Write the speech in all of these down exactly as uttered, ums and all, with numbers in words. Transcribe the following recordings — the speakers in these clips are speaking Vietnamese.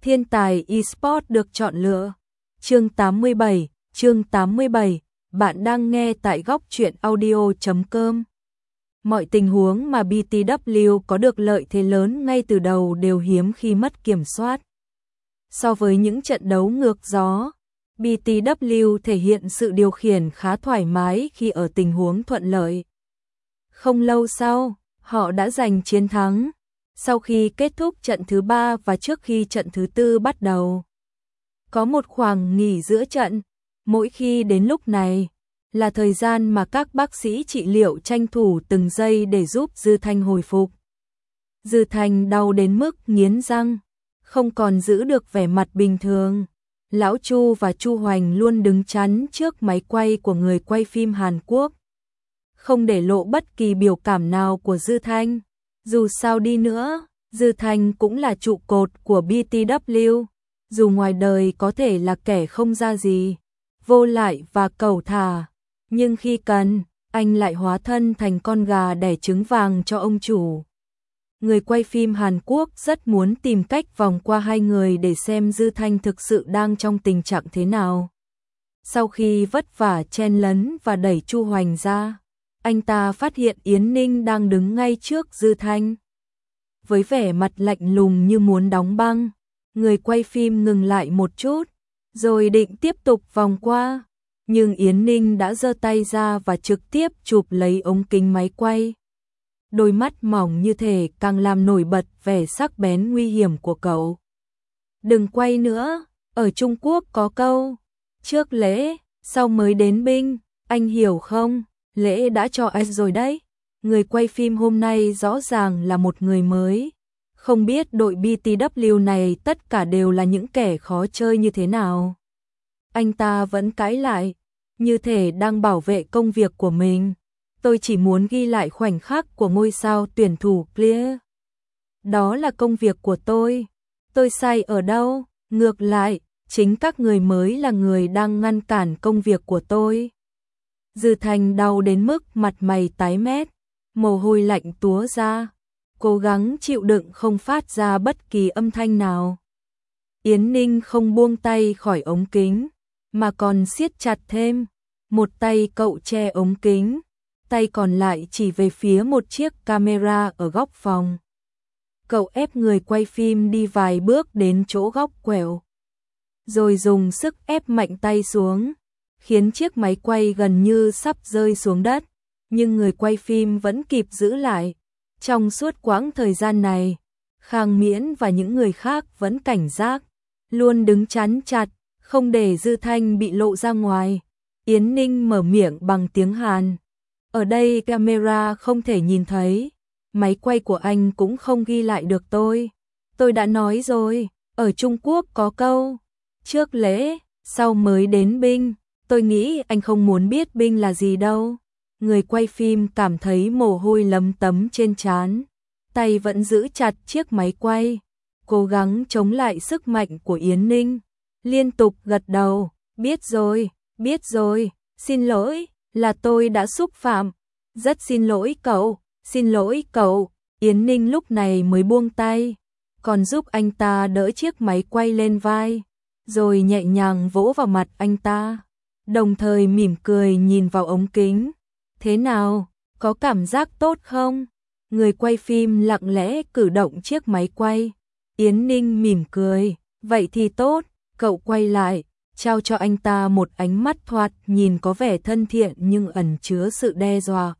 Thiên tài eSports được chọn lựa. Chương tám mươi bảy, chương tám mươi bảy, bạn đang nghe tại góc truyện audio chấm com. Mọi tình huống mà bê tê vê có được lợi thế lớn ngay từ đầu đều hiếm khi mất kiểm soát. So với những trận đấu ngược gió, bê tê vê thể hiện sự điều khiển khá thoải mái khi ở tình huống thuận lợi. Không lâu sau, họ đã giành chiến thắng. Sau khi kết thúc trận thứ ba và trước khi trận thứ tư bắt đầu, có một khoảng nghỉ giữa trận. Mỗi khi đến lúc này, là thời gian mà các bác sĩ trị liệu tranh thủ từng giây để giúp Dư Thanh hồi phục. Dư Thanh đau đến mức nghiến răng, không còn giữ được vẻ mặt bình thường. Lão Chu và Chu Hoành luôn đứng chắn trước máy quay của người quay phim Hàn Quốc, không để lộ bất kỳ biểu cảm nào của Dư Thanh. Dù sao đi nữa, Dư Thanh cũng là trụ cột của bê tê vê. Dù ngoài đời có thể là kẻ không ra gì, vô lại và cẩu thả, nhưng khi cần, anh lại hóa thân thành con gà đẻ trứng vàng cho ông chủ. Người quay phim Hàn Quốc rất muốn tìm cách vòng qua hai người để xem Dư Thanh thực sự đang trong tình trạng thế nào. Sau khi vất vả chen lấn và đẩy Chu Hoành ra, anh ta phát hiện Yến Ninh đang đứng ngay trước Dư Thanh. Với vẻ mặt lạnh lùng như muốn đóng băng, người quay phim ngừng lại một chút, rồi định tiếp tục vòng qua. Nhưng Yến Ninh đã giơ tay ra và trực tiếp chụp lấy ống kính máy quay. Đôi mắt mỏng như thể càng làm nổi bật vẻ sắc bén nguy hiểm của cậu. Đừng quay nữa, ở Trung Quốc có câu, trước lễ, sau mới đến binh, anh hiểu không? Lễ đã cho anh rồi đấy. Người quay phim hôm nay rõ ràng là một người mới. Không biết đội bê tê vê này tất cả đều là những kẻ khó chơi như thế nào. Anh ta vẫn cãi lại, như thể đang bảo vệ công việc của mình. Tôi chỉ muốn ghi lại khoảnh khắc của ngôi sao tuyển thủ Clear. Đó là công việc của tôi. Tôi sai ở đâu? Ngược lại, chính các người mới là người đang ngăn cản công việc của tôi. Dư Thanh đau đến mức mặt mày tái mét, mồ hôi lạnh túa ra, cố gắng chịu đựng không phát ra bất kỳ âm thanh nào. Yến Ninh không buông tay khỏi ống kính, mà còn siết chặt thêm. Một tay cậu che ống kính, tay còn lại chỉ về phía một chiếc camera ở góc phòng. Cậu ép người quay phim đi vài bước đến chỗ góc quẹo, rồi dùng sức ép mạnh tay xuống, khiến chiếc máy quay gần như sắp rơi xuống đất, nhưng người quay phim vẫn kịp giữ lại. Trong suốt quãng thời gian này, Khang Miễn và những người khác vẫn cảnh giác, luôn đứng chắn chặt, không để Dư Thanh bị lộ ra ngoài. Yến Ninh mở miệng bằng tiếng Hàn. Ở đây camera không thể nhìn thấy, máy quay của anh cũng không ghi lại được tôi. Tôi đã nói rồi, ở Trung Quốc có câu, trước lễ, sau mới đến binh. Tôi nghĩ anh không muốn biết binh là gì đâu. Người quay phim cảm thấy mồ hôi lấm tấm trên trán, tay vẫn giữ chặt chiếc máy quay, cố gắng chống lại sức mạnh của Yến Ninh, liên tục gật đầu, biết rồi, biết rồi, xin lỗi, là tôi đã xúc phạm, rất xin lỗi cậu, xin lỗi cậu. Yến Ninh lúc này mới buông tay, còn giúp anh ta đỡ chiếc máy quay lên vai, rồi nhẹ nhàng vỗ vào mặt anh ta, đồng thời mỉm cười nhìn vào ống kính. Thế nào, có cảm giác tốt không? Người quay phim lặng lẽ cử động chiếc máy quay. Yến Ninh mỉm cười, vậy thì tốt. Cậu quay lại, trao cho anh ta một ánh mắt thoạt nhìn có vẻ thân thiện nhưng ẩn chứa sự đe dọa.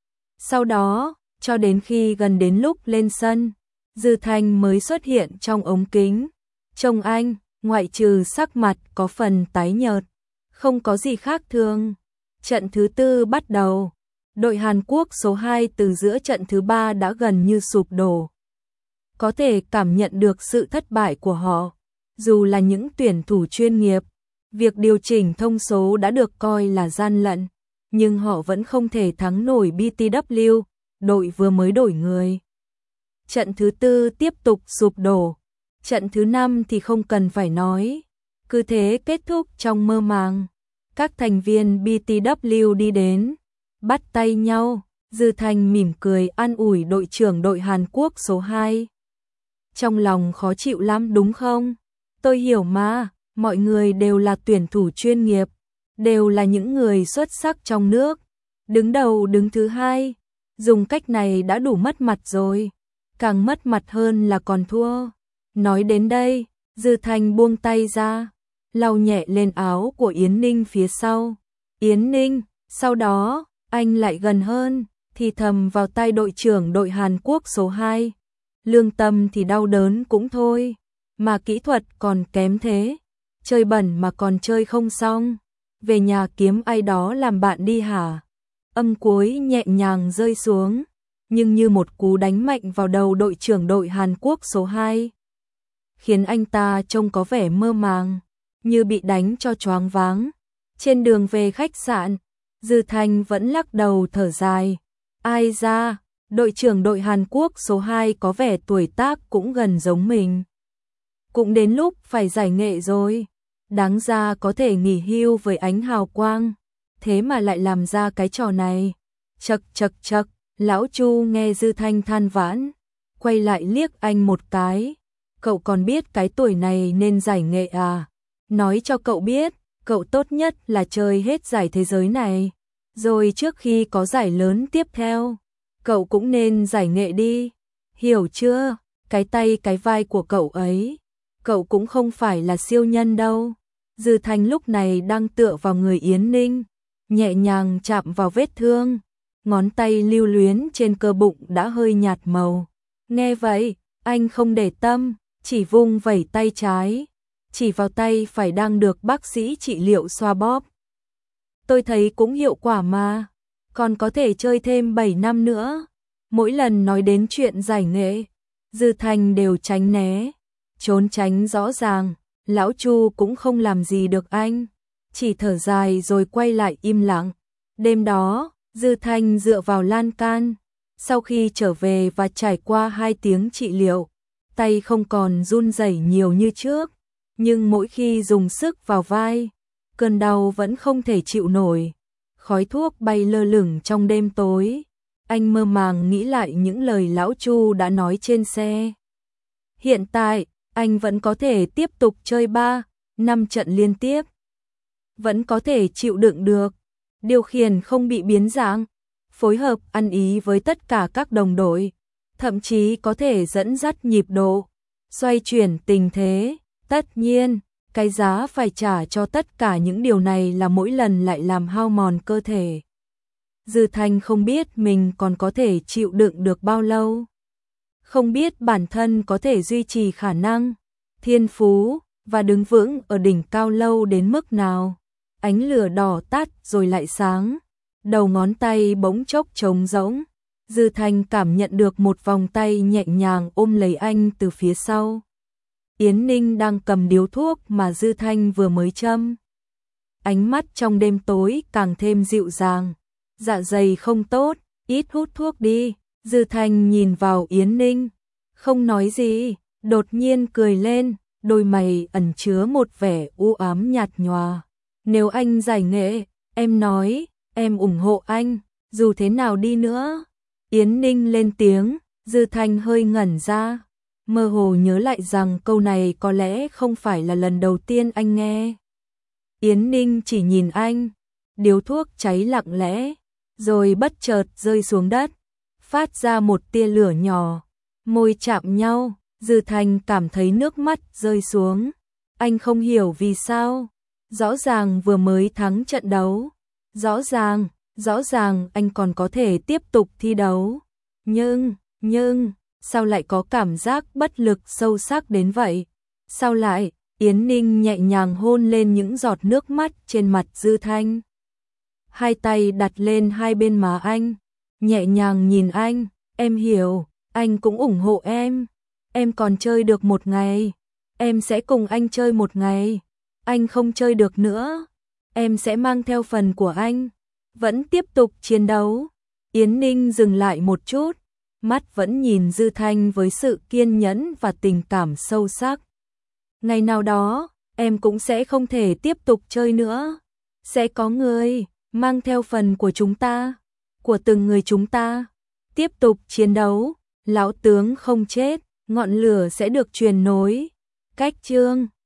Sau đó, cho đến khi gần đến lúc lên sân, Dư Thanh mới xuất hiện trong ống kính. Trông anh, ngoại trừ sắc mặt có phần tái nhợt, không có gì khác thường. Trận thứ tư bắt đầu. Đội Hàn Quốc số hai từ giữa trận thứ ba đã gần như sụp đổ. Có thể cảm nhận được sự thất bại của họ. Dù là những tuyển thủ chuyên nghiệp, việc điều chỉnh thông số đã được coi là gian lận, nhưng họ vẫn không thể thắng nổi bê tê vê, đội vừa mới đổi người. Trận thứ tư tiếp tục sụp đổ. Trận thứ năm thì không cần phải nói. Cứ thế kết thúc trong mơ màng. Các thành viên bê tê vê đi đến, bắt tay nhau. Dư Thanh mỉm cười an ủi đội trưởng đội Hàn Quốc số hai. Trong lòng khó chịu lắm đúng không? Tôi hiểu mà, mọi người đều là tuyển thủ chuyên nghiệp, đều là những người xuất sắc trong nước, đứng đầu đứng thứ hai, dùng cách này đã đủ mất mặt rồi, càng mất mặt hơn là còn thua. Nói đến đây, Dư Thanh buông tay ra, lau nhẹ lên áo của Yến Ninh phía sau. Yến Ninh, sau đó, anh lại gần hơn, thì thầm vào tai đội trưởng đội Hàn Quốc số hai. Lương tâm thì đau đớn cũng thôi, mà kỹ thuật còn kém thế, chơi bẩn mà còn chơi không xong, về nhà kiếm ai đó làm bạn đi hả? Âm cuối nhẹ nhàng rơi xuống, nhưng như một cú đánh mạnh vào đầu đội trưởng đội Hàn Quốc số hai, khiến anh ta trông có vẻ mơ màng, như bị đánh cho choáng váng. Trên đường về khách sạn, Dư Thanh vẫn lắc đầu thở dài. Ai ra, đội trưởng đội Hàn Quốc số hai có vẻ tuổi tác cũng gần giống mình. Cũng đến lúc phải giải nghệ rồi, đáng ra có thể nghỉ hưu với ánh hào quang, thế mà lại làm ra cái trò này. Chậc chậc chậc, lão Chu nghe Dư Thanh than vãn, quay lại liếc anh một cái. Cậu còn biết cái tuổi này nên giải nghệ à? Nói cho cậu biết, cậu tốt nhất là chơi hết giải thế giới này, rồi trước khi có giải lớn tiếp theo, cậu cũng nên giải nghệ đi. Hiểu chưa? Cái tay cái vai của cậu ấy, cậu cũng không phải là siêu nhân đâu. Dư Thanh lúc này đang tựa vào người Yến Ninh, nhẹ nhàng chạm vào vết thương, ngón tay lưu luyến trên cơ bụng đã hơi nhạt màu. Nghe vậy, anh không để tâm, chỉ vung vẩy tay trái, chỉ vào tay phải đang được bác sĩ trị liệu xoa bóp. Tôi thấy cũng hiệu quả mà, còn có thể chơi thêm bảy năm nữa. Mỗi lần nói đến chuyện giải nghệ, Dư Thanh đều tránh né, trốn tránh rõ ràng. Lão Chu cũng không làm gì được anh, chỉ thở dài rồi quay lại im lặng. Đêm đó, Dư Thanh dựa vào lan can, sau khi trở về và trải qua hai tiếng trị liệu, tay không còn run rẩy nhiều như trước, nhưng mỗi khi dùng sức vào vai, cơn đau vẫn không thể chịu nổi. Khói thuốc bay lơ lửng trong đêm tối, anh mơ màng nghĩ lại những lời lão Chu đã nói trên xe. Hiện tại, anh vẫn có thể tiếp tục chơi ba, năm trận liên tiếp. Vẫn có thể chịu đựng được, điều khiển không bị biến dạng, phối hợp ăn ý với tất cả các đồng đội, thậm chí có thể dẫn dắt nhịp độ, xoay chuyển tình thế. Tất nhiên, cái giá phải trả cho tất cả những điều này là mỗi lần lại làm hao mòn cơ thể. Dư Thanh không biết mình còn có thể chịu đựng được bao lâu. Không biết bản thân có thể duy trì khả năng, thiên phú, và đứng vững ở đỉnh cao lâu đến mức nào. Ánh lửa đỏ tắt rồi lại sáng, đầu ngón tay bỗng chốc trống rỗng. Dư Thanh cảm nhận được một vòng tay nhẹ nhàng ôm lấy anh từ phía sau. Yến Ninh đang cầm điếu thuốc mà Dư Thanh vừa mới châm. Ánh mắt trong đêm tối càng thêm dịu dàng. Dạ dày không tốt, ít hút thuốc đi. Dư Thanh nhìn vào Yến Ninh, không nói gì, đột nhiên cười lên, đôi mày ẩn chứa một vẻ u ám nhạt nhòa. Nếu anh giải nghệ, em nói, em ủng hộ anh, dù thế nào đi nữa. Yến Ninh lên tiếng, Dư Thanh hơi ngẩn ra, mơ hồ nhớ lại rằng câu này có lẽ không phải là lần đầu tiên anh nghe. Yến Ninh chỉ nhìn anh, điếu thuốc cháy lặng lẽ, rồi bất chợt rơi xuống đất, phát ra một tia lửa nhỏ, môi chạm nhau. Dư Thanh cảm thấy nước mắt rơi xuống. Anh không hiểu vì sao, rõ ràng vừa mới thắng trận đấu, rõ ràng, rõ ràng anh còn có thể tiếp tục thi đấu, nhưng, nhưng sao lại có cảm giác bất lực sâu sắc đến vậy? Sao lại? Yến Ninh nhẹ nhàng hôn lên những giọt nước mắt trên mặt Dư Thanh, hai tay đặt lên hai bên má anh, nhẹ nhàng nhìn anh. Em hiểu, anh cũng ủng hộ em. Em còn chơi được một ngày, em sẽ cùng anh chơi một ngày. Anh không chơi được nữa, em sẽ mang theo phần của anh, vẫn tiếp tục chiến đấu. Yến Ninh dừng lại một chút, mắt vẫn nhìn Dư Thanh với sự kiên nhẫn và tình cảm sâu sắc. Ngày nào đó, em cũng sẽ không thể tiếp tục chơi nữa. Sẽ có người mang theo phần của chúng ta, của từng người chúng ta, tiếp tục chiến đấu. Lão tướng không chết, ngọn lửa sẽ được truyền nối. Cách chương